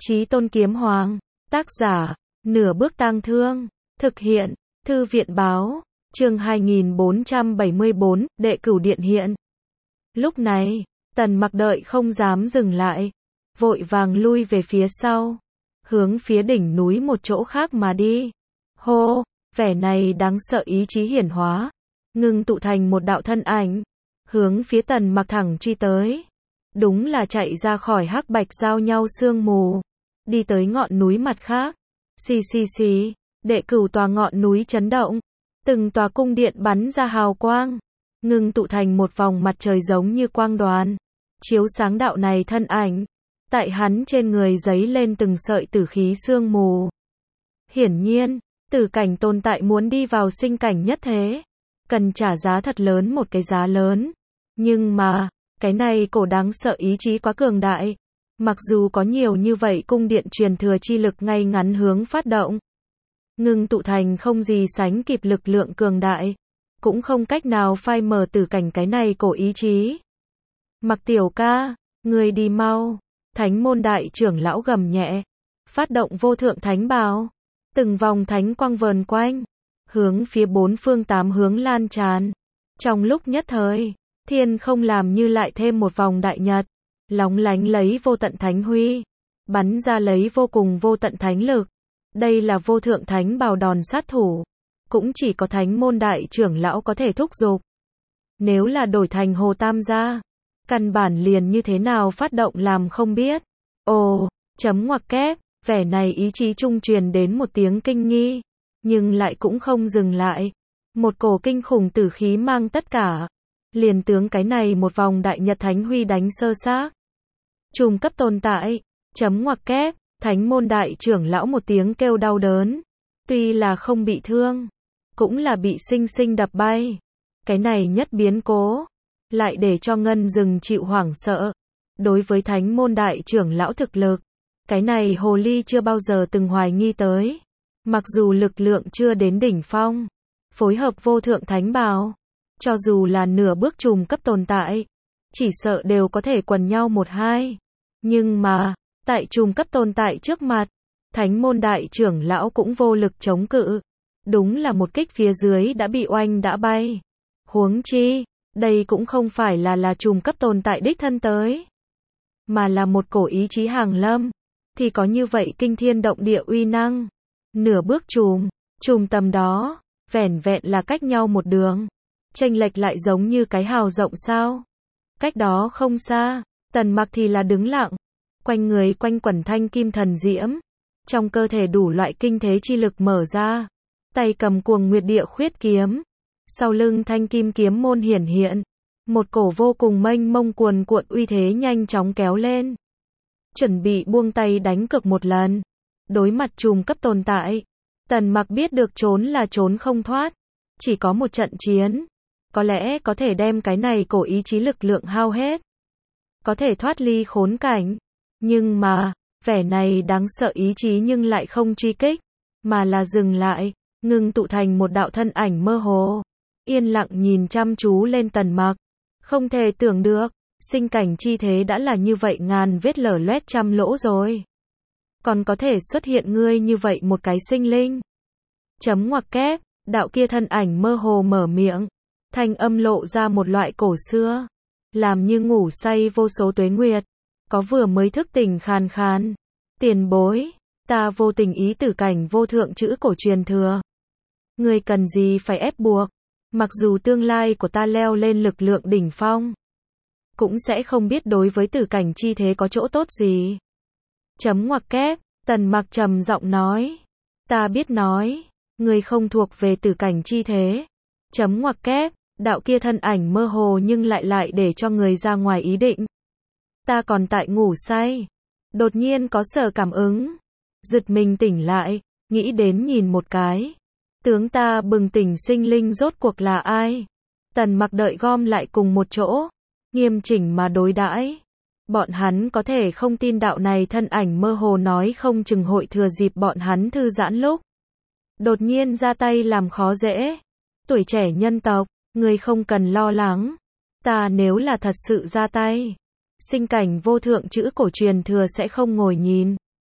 Chí Tôn Kiếm Hoàng. Tác giả, Nửa Bước Tang Thương. Thực hiện, Thư viện báo. Chương 2474, Đệ Cửu Điện hiện. Lúc này, Tần Mặc đợi không dám dừng lại, vội vàng lui về phía sau, hướng phía đỉnh núi một chỗ khác mà đi. Hô, vẻ này đáng sợ ý chí hiển hóa, ngưng tụ thành một đạo thân ảnh, hướng phía Tần Mặc thẳng truy tới. Đúng là chạy ra khỏi hắc bạch giao nhau sương mù, đi tới ngọn núi mặt khác. Xì xì xì, đệ cửu tòa ngọn núi chấn động, từng tòa cung điện bắn ra hào quang, ngưng tụ thành một vòng mặt trời giống như quang đoàn, chiếu sáng đạo này thân ảnh. Tại hắn trên người giấy lên từng sợi tử khí sương mù. Hiển nhiên, tử cảnh tồn tại muốn đi vào sinh cảnh nhất thế, cần trả giá thật lớn, một cái giá lớn. Nhưng mà, cái này cổ đáng sợ ý chí quá cường đại. Mặc dù có nhiều như vậy cung điện truyền thừa chi lực ngay ngắn hướng phát động, ngưng tụ thành không gì sánh kịp lực lượng cường đại, cũng không cách nào phai mờ tử cảnh cái này cổ ý chí. Mặc tiểu ca, người đi mau. Thánh môn đại trưởng lão gầm nhẹ, phát động vô thượng thánh bào, từng vòng thánh quang vờn quanh, hướng phía bốn phương tám hướng lan tràn. Trong lúc nhất thời, thiên không làm như lại thêm một vòng đại nhật, lóng lánh lấy vô tận thánh huy, bắn ra lấy vô cùng vô tận thánh lực. Đây là vô thượng thánh bào đòn sát thủ, cũng chỉ có thánh môn đại trưởng lão có thể thúc giục. Nếu là đổi thành Hồ Tam gia, căn bản liền như thế nào phát động làm không biết. Ồ, chấm ngoặc kép, vẻ này ý chí trung truyền đến một tiếng kinh nghi, nhưng lại cũng không dừng lại. Một cổ kinh khủng tử khí mang tất cả, liền tướng cái này một vòng đại nhật thánh huy đánh sơ xác. Trùng cấp tồn tại, chấm ngoặc kép, thánh môn đại trưởng lão một tiếng kêu đau đớn. Tuy là không bị thương, cũng là bị sinh sinh đập bay. Cái này nhất biến cố, lại để cho Ngân Dừng chịu hoảng sợ. Đối với thánh môn đại trưởng lão thực lực, cái này hồ ly chưa bao giờ từng hoài nghi tới. Mặc dù lực lượng chưa đến đỉnh phong, phối hợp vô thượng thánh bào, cho dù là nửa bước trùng cấp tồn tại, chỉ sợ đều có thể quần nhau một hai. Nhưng mà, tại trùng cấp tồn tại trước mặt, thánh môn đại trưởng lão cũng vô lực chống cự. Đúng là một kích phía dưới đã bị oanh đã bay. Huống chi, đây cũng không phải là trùng cấp tồn tại đích thân tới, mà là một cổ ý chí hàng lâm, thì có như vậy kinh thiên động địa uy năng. Nửa bước trùng tầm đó, vẻn vẹn là cách nhau một đường, chênh lệch lại giống như cái hào rộng sao. Cách đó không xa, Tần Mặc thì là đứng lặng, quanh người quanh quẩn thanh kim thần diễm, trong cơ thể đủ loại kinh thế chi lực mở ra, tay cầm Cuồng Nguyệt Địa Khuyết kiếm, sau lưng thanh kim kiếm môn hiển hiện, một cổ vô cùng mênh mông cuồn cuộn uy thế nhanh chóng kéo lên. Chuẩn bị buông tay đánh cược một lần. Đối mặt trùng cấp tồn tại, Tần Mặc biết được trốn là trốn không thoát, chỉ có một trận chiến, có lẽ có thể đem cái này cổ ý chí lực lượng hao hết, có thể thoát ly khốn cảnh. Nhưng mà, vẻ này đáng sợ ý chí nhưng lại không truy kích, mà là dừng lại, ngưng tụ thành một đạo thân ảnh mơ hồ, yên lặng nhìn chăm chú lên Tần Mặc. Không thể tưởng được, sinh cảnh chi thế đã là như vậy ngàn vết lở loét trăm lỗ rồi, còn có thể xuất hiện ngươi như vậy một cái sinh linh. Chấm ngoặc kép, đạo kia thân ảnh mơ hồ mở miệng, thanh âm lộ ra một loại cổ xưa, làm như ngủ say vô số tuế nguyệt, có vừa mới thức tỉnh khàn khàn. Tiền bối, ta vô tình ý tử cảnh vô thượng chữ cổ truyền thừa, ngươi cần gì phải ép buộc. Mặc dù tương lai của ta leo lên lực lượng đỉnh phong, cũng sẽ không biết đối với tử cảnh chi thế có chỗ tốt gì. Chấm ngoặc kép, Tần Mặc trầm giọng nói. Ta biết nói, ngươi không thuộc về tử cảnh chi thế. Chấm ngoặc kép, đạo kia thân ảnh mơ hồ nhưng lại để cho người ra ngoài ý định. Ta còn tại ngủ say, đột nhiên có sở cảm ứng, giật mình tỉnh lại, nghĩ đến nhìn một cái. Tướng ta bừng tỉnh sinh linh rốt cuộc là ai? Tần Mặc đợi gom lại cùng một chỗ, nghiêm chỉnh mà đối đãi. Bọn hắn có thể không tin đạo này thân ảnh mơ hồ nói không chừng hội thừa dịp bọn hắn thư giãn lúc, đột nhiên ra tay làm khó dễ. Tuổi trẻ nhân tộc, ngươi không cần lo lắng. Ta nếu là thật sự ra tay, sinh cảnh vô thượng chữ cổ truyền thừa sẽ không ngồi nhìn.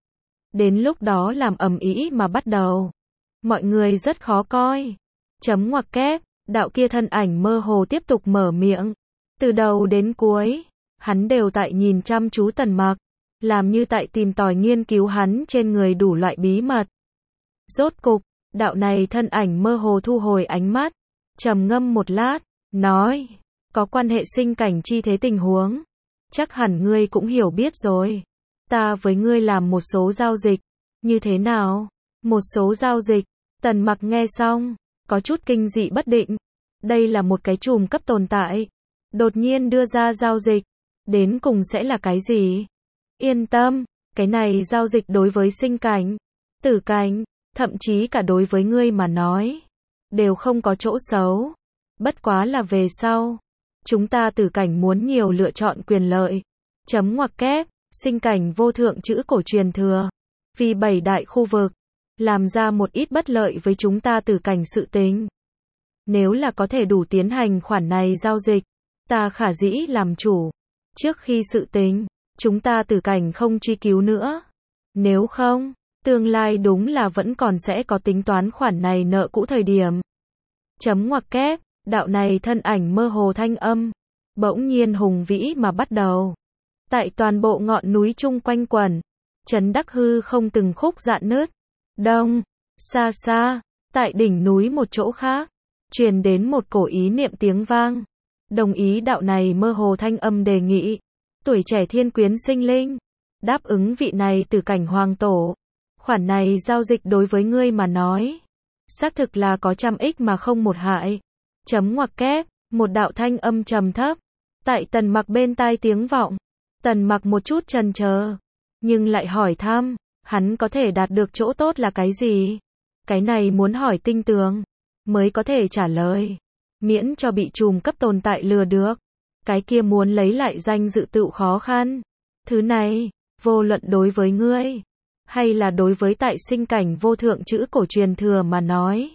Đến lúc đó làm ầm ĩ mà bắt đầu. Mọi người rất khó coi. Chấm ngoặc kép, đạo kia thân ảnh mơ hồ tiếp tục mở miệng. Từ đầu đến cuối, hắn đều tại nhìn chăm chú Tần Mặc, làm như tại tìm tòi nghiên cứu hắn trên người đủ loại bí mật. Rốt cục, đạo này thân ảnh mơ hồ thu hồi ánh mắt, trầm ngâm một lát, nói, có quan hệ sinh cảnh chi thế tình huống. Chắc hẳn ngươi cũng hiểu biết rồi. Ta với ngươi làm một số giao dịch. Như thế nào? Một số giao dịch. Tần Mặc nghe xong, có chút kinh dị bất định. Đây là một cái chùm cấp tồn tại. Đột nhiên đưa ra giao dịch. Đến cùng sẽ là cái gì? Yên tâm, cái này giao dịch đối với sinh cảnh, tử cảnh, thậm chí cả đối với ngươi mà nói, đều không có chỗ xấu. Bất quá là về sau, chúng ta tử cảnh muốn nhiều lựa chọn quyền lợi. Chấm ngoặc kép, sinh cảnh vô thượng chữ cổ truyền thừa. Vì 7 đại khu vực, làm ra một ít bất lợi với chúng ta tử cảnh sự tình. Nếu là có thể đủ tiến hành khoản này giao dịch, ta khả dĩ làm chủ. Trước khi sự tình, chúng ta tử cảnh không truy cứu nữa. Nếu không, tương lai đúng là vẫn còn sẽ có tính toán khoản này nợ cũ thời điểm. Chấm ngoặc kép, đạo này thân ảnh mơ hồ thanh âm, bỗng nhiên hùng vĩ mà bắt đầu. Tại toàn bộ ngọn núi chung quanh quẩn, chấn đắc hư không từng khúc rạn nứt. Đông, xa xa, tại đỉnh núi một chỗ khác, truyền đến một cổ ý niệm tiếng vang. Đồng ý đạo này mơ hồ thanh âm đề nghị. Tuổi trẻ thiên quyến sinh linh, đáp ứng vị này từ cảnh hoàng tổ. Khoản này giao dịch đối với ngươi mà nói, xác thực là có trăm ích mà không một hại. Chấm ngoặc kép, một đạo thanh âm trầm thấp, tại Tần Mặc bên tai tiếng vọng. Tần Mặc một chút chần chờ, nhưng lại hỏi thăm, hắn có thể đạt được chỗ tốt là cái gì? Cái này muốn hỏi tinh tường, mới có thể trả lời. Miễn cho bị chùm cấp tồn tại lừa được. Cái kia muốn lấy lại danh dự tựu khó khăn. Thứ này, vô luận đối với ngươi, hay là đối với tại sinh cảnh vô thượng chữ cổ truyền thừa mà nói,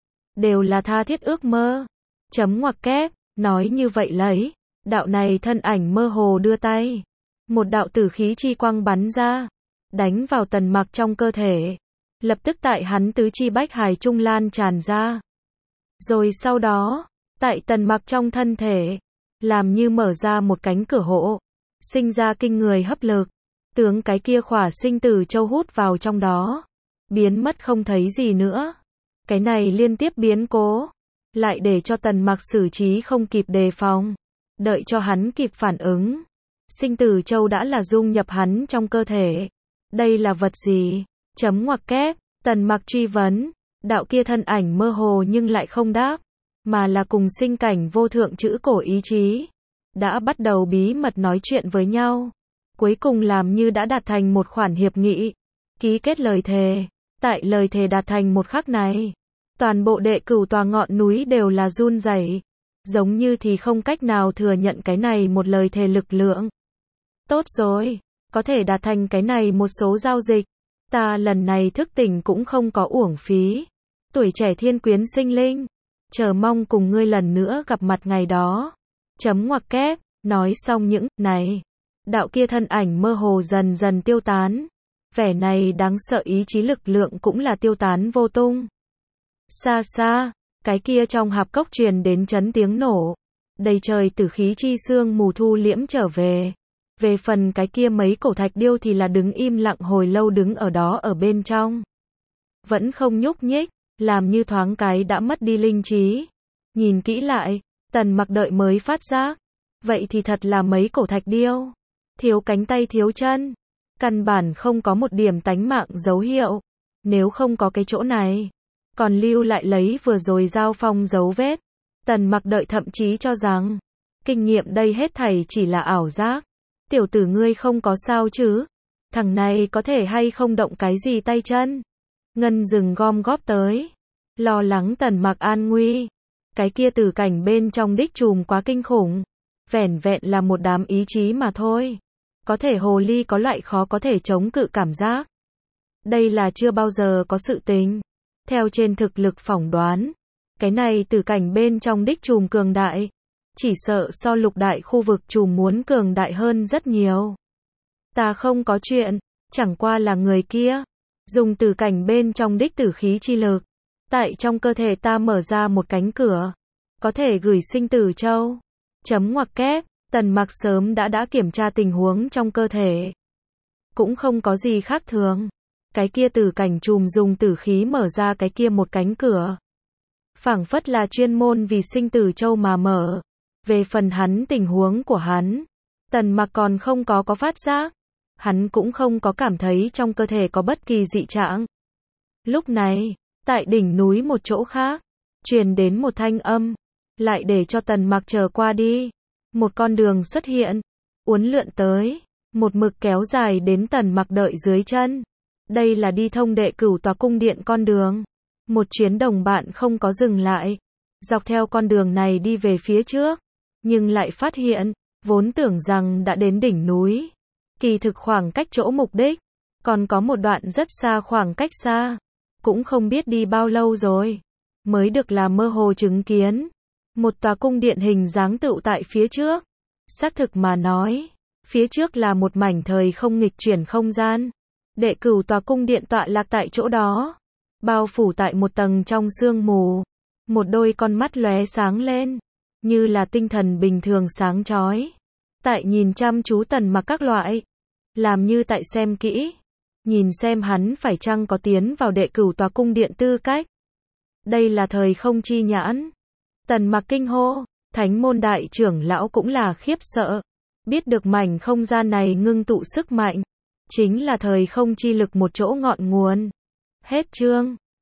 đều là tha thiết ước mơ. Chấm ngoặc kép, nói như vậy lấy, đạo này thân ảnh mơ hồ đưa tay. Một đạo tử khí chi quang bắn ra, đánh vào Tần Mặc trong cơ thể. Lập tức tại hắn tứ chi bách hải trung lan tràn ra. Rồi sau đó, tại Tần Mặc trong thân thể, làm như mở ra một cánh cửa hộ, sinh ra kinh người hấp lực, tướng cái kia khỏa sinh tử châu hút vào trong đó, biến mất không thấy gì nữa. Cái này liên tiếp biến cố, lại để cho Tần Mặc xử trí không kịp đề phòng, đợi cho hắn kịp phản ứng. Sinh tử châu đã là dung nhập hắn trong cơ thể. Đây là vật gì? Chấm ngoặc kép, Tần Mặc truy vấn, đạo kia thân ảnh mơ hồ nhưng lại không đáp, mà là cùng sinh cảnh vô thượng chữ cổ ý chí, đã bắt đầu bí mật nói chuyện với nhau. Cuối cùng làm như đã đạt thành một khoản hiệp nghị, ký kết lời thề. Tại lời thề đạt thành một khắc này, toàn bộ đệ cửu tòa ngọn núi đều là run rẩy, giống như thì không cách nào thừa nhận cái này một lời thề lực lượng. Tốt rồi, có thể đạt thành cái này một số giao dịch, ta lần này thức tỉnh cũng không có uổng phí. Tuổi trẻ thiên quyến sinh linh, chờ mong cùng ngươi lần nữa gặp mặt ngày đó. Chấm ngoặc kép, nói xong những này, đạo kia thân ảnh mơ hồ dần dần tiêu tán. Vẻ này đáng sợ ý chí lực lượng cũng là tiêu tán vô tung. Xa xa, cái kia trong hạp cốc truyền đến chấn tiếng nổ, đầy trời tử khí chi sương mù thu liễm trở về. Về phần cái kia mấy cổ thạch điêu thì là đứng im lặng hồi lâu, đứng ở đó ở bên trong, vẫn không nhúc nhích, làm như thoáng cái đã mất đi linh trí. Nhìn kỹ lại, Tần Mặc đợi mới phát giác, vậy thì thật là mấy cổ thạch điêu, thiếu cánh tay thiếu chân, căn bản không có một điểm tánh mạng dấu hiệu. Nếu không có cái chỗ này, còn lưu lại lấy vừa rồi giao phong dấu vết, Tần Mặc đợi thậm chí cho rằng, kinh nghiệm đây hết thảy chỉ là ảo giác. Tiểu tử ngươi không có sao chứ? Thằng này có thể hay không động cái gì tay chân? Ngân dừng gom góp tới, lo lắng Tần Mặc an nguy. Cái kia tử cảnh bên trong đích chùm quá kinh khủng, vẻn vẹn là một đám ý chí mà thôi, có thể hồ ly có loại khó có thể chống cự cảm giác. Đây là chưa bao giờ có sự tình. Theo trên thực lực phỏng đoán, cái này tử cảnh bên trong đích chùm cường đại, chỉ sợ so lục đại khu vực chùm muốn cường đại hơn rất nhiều. Ta không có chuyện. chẳng qua là người kia dùng tử cảnh bên trong đích tử khí chi lực, tại trong cơ thể ta mở ra một cánh cửa, có thể gửi sinh tử châu. Chấm ngoặc kép, Tần Mặc sớm đã kiểm tra tình huống trong cơ thể, cũng không có gì khác thường. Cái kia tử cảnh chùm dùng tử khí mở ra cái kia một cánh cửa, phảng phất là chuyên môn vì sinh tử châu mà mở. Về phần hắn tình huống của hắn, Tần Mặc còn không có phát giác, hắn cũng không có cảm thấy trong cơ thể có bất kỳ dị trạng. Lúc này, tại đỉnh núi một chỗ khác, truyền đến một thanh âm, lại để cho Tần Mặc chờ qua đi. Một con đường xuất hiện, uốn lượn tới, một mực kéo dài đến Tần Mặc đợi dưới chân. Đây là đi thông Đệ Cửu Tòa cung điện con đường. Một chuyến đồng bạn không có dừng lại, dọc theo con đường này đi về phía trước, nhưng lại phát hiện, vốn tưởng rằng đã đến đỉnh núi, kỳ thực khoảng cách chỗ mục đích còn có một đoạn rất xa, khoảng cách xa, cũng không biết đi bao lâu rồi, mới được là mơ hồ chứng kiến một tòa cung điện hình dáng tựu tại phía trước. Xác thực mà nói, phía trước là một mảnh thời không nghịch chuyển không gian. Đệ Cửu Tòa cung điện tọa lạc tại chỗ đó, bao phủ tại một tầng trong sương mù. Một đôi con mắt lóe sáng lên, như là tinh thần bình thường sáng chói. Tại nhìn chăm chú Tần Mặc các loại, làm như tại xem kỹ, nhìn xem hắn phải chăng có tiến vào Đệ Cửu Tòa cung điện tư cách. Đây là thời không chi nhãn. Tần Mặc kinh hô, Thánh môn đại trưởng lão cũng là khiếp sợ, biết được mảnh không gian này ngưng tụ sức mạnh, chính là thời không chi lực một chỗ ngọn nguồn. Hết chương.